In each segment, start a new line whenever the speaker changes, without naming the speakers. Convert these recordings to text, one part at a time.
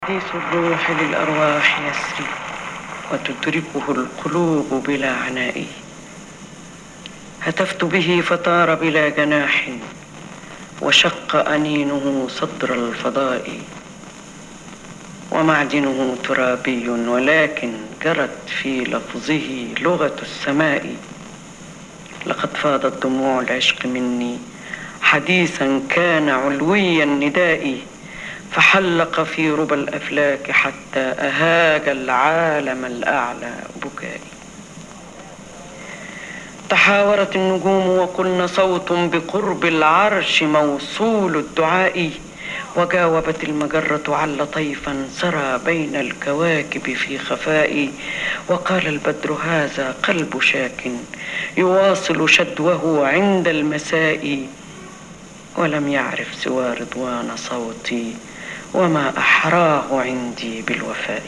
حديث الروح للأرواح يسري وتدركه القلوب بلا عناء. هتفت به فطار بلا جناح وشق أنينه صدر الفضاء. ومعدنه ترابي ولكن جرت في لفظه لغة السماء. لقد فاضت دموع العشق مني حديثا كان علوي النداء، فحلق في ربى الأفلاك حتى أهاج العالم الأعلى بكائي. تحاورت النجوم وقلن صوت بقرب العرش موصول الدعاء، وجاوبت المجرة عل طيفا سرى بين الكواكب في خفاء. وقال البدر هذا قلب شاك يواصل شدوه عند المساء، ولم يعرف سوى رضوان صوتي وما أحراه عندي بالوفاء.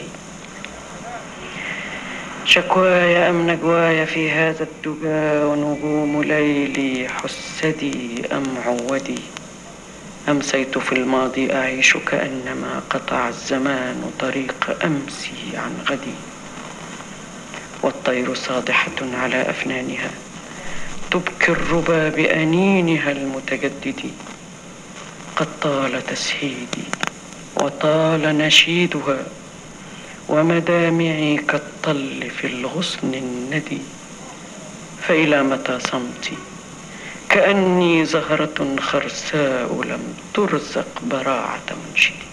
شكواي أم نجواي في هذا الدجى ونجوم ليلي حسدي أم عودي. أمسيت في الماضي أعيش كأنما قطع الزمان طريق أمسي عن غدي. والطير صادحة على أفنانها تبكي الربا بأنينها المتجدد. قد طال تسهيدي وطال نشيدها ومدامعي كالطل في الغصن الندي. فإلى متى صمتي كأني زهرة خرساء لم ترزق براعة منشدي.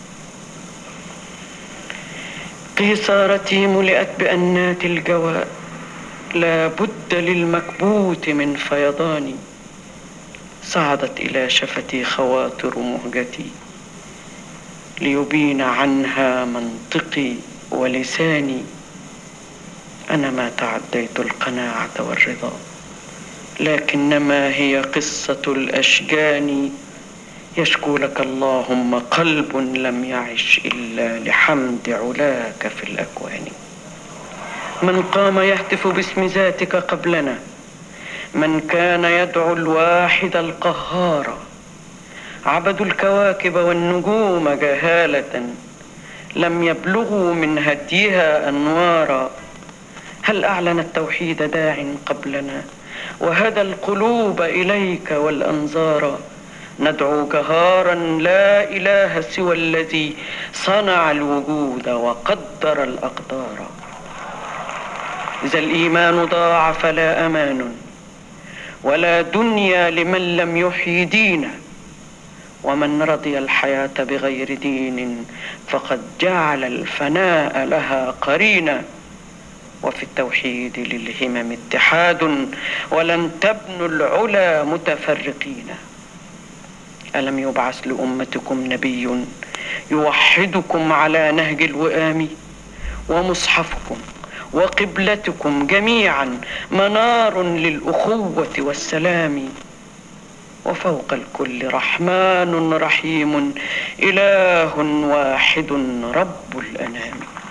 قيصارتي ملئت بأنات الجوى لا بد للمكبوت من فيضان. صعدت إلى شفتي خواطر مهجتي ليبين عنها منطقي ولساني. أنا ما تعديت القناعة والرضا، لكنما هي قصة الأشجان. يشكو لك اللهم قلب لم يعش إلا لحمد علاك في الأكوان. من قام يهتف باسم ذاتك قبلنا، من كان يدعو الواحد القهار. عبدوا الكواكب والنجوم جهالة لم يبلغوا من هديها أنوارا. هل أعلن التوحيد داع قبلنا وهدى القلوب إليك والأنظار. ندعو جهارا لا إله سوى الذي صنع الوجود وقدر الأقدار. إذا الإيمان ضاع فلا أمان ولا دنيا لمن لم يحيي دينا. ومن رضي الحياة بغير دين فقد جعل الفناء لها قرينا. وفي التوحيد للهمم اتحاد ولن تبنوا العلا متفرقين. ألم يبعث لأمتكم نبي يوحدكم على نهج الوئام. ومصحفكم وقبلتكم جميعا منار للأخوة والسلام. وفوق الكل رحمن رحيم إله واحد رب الأنام.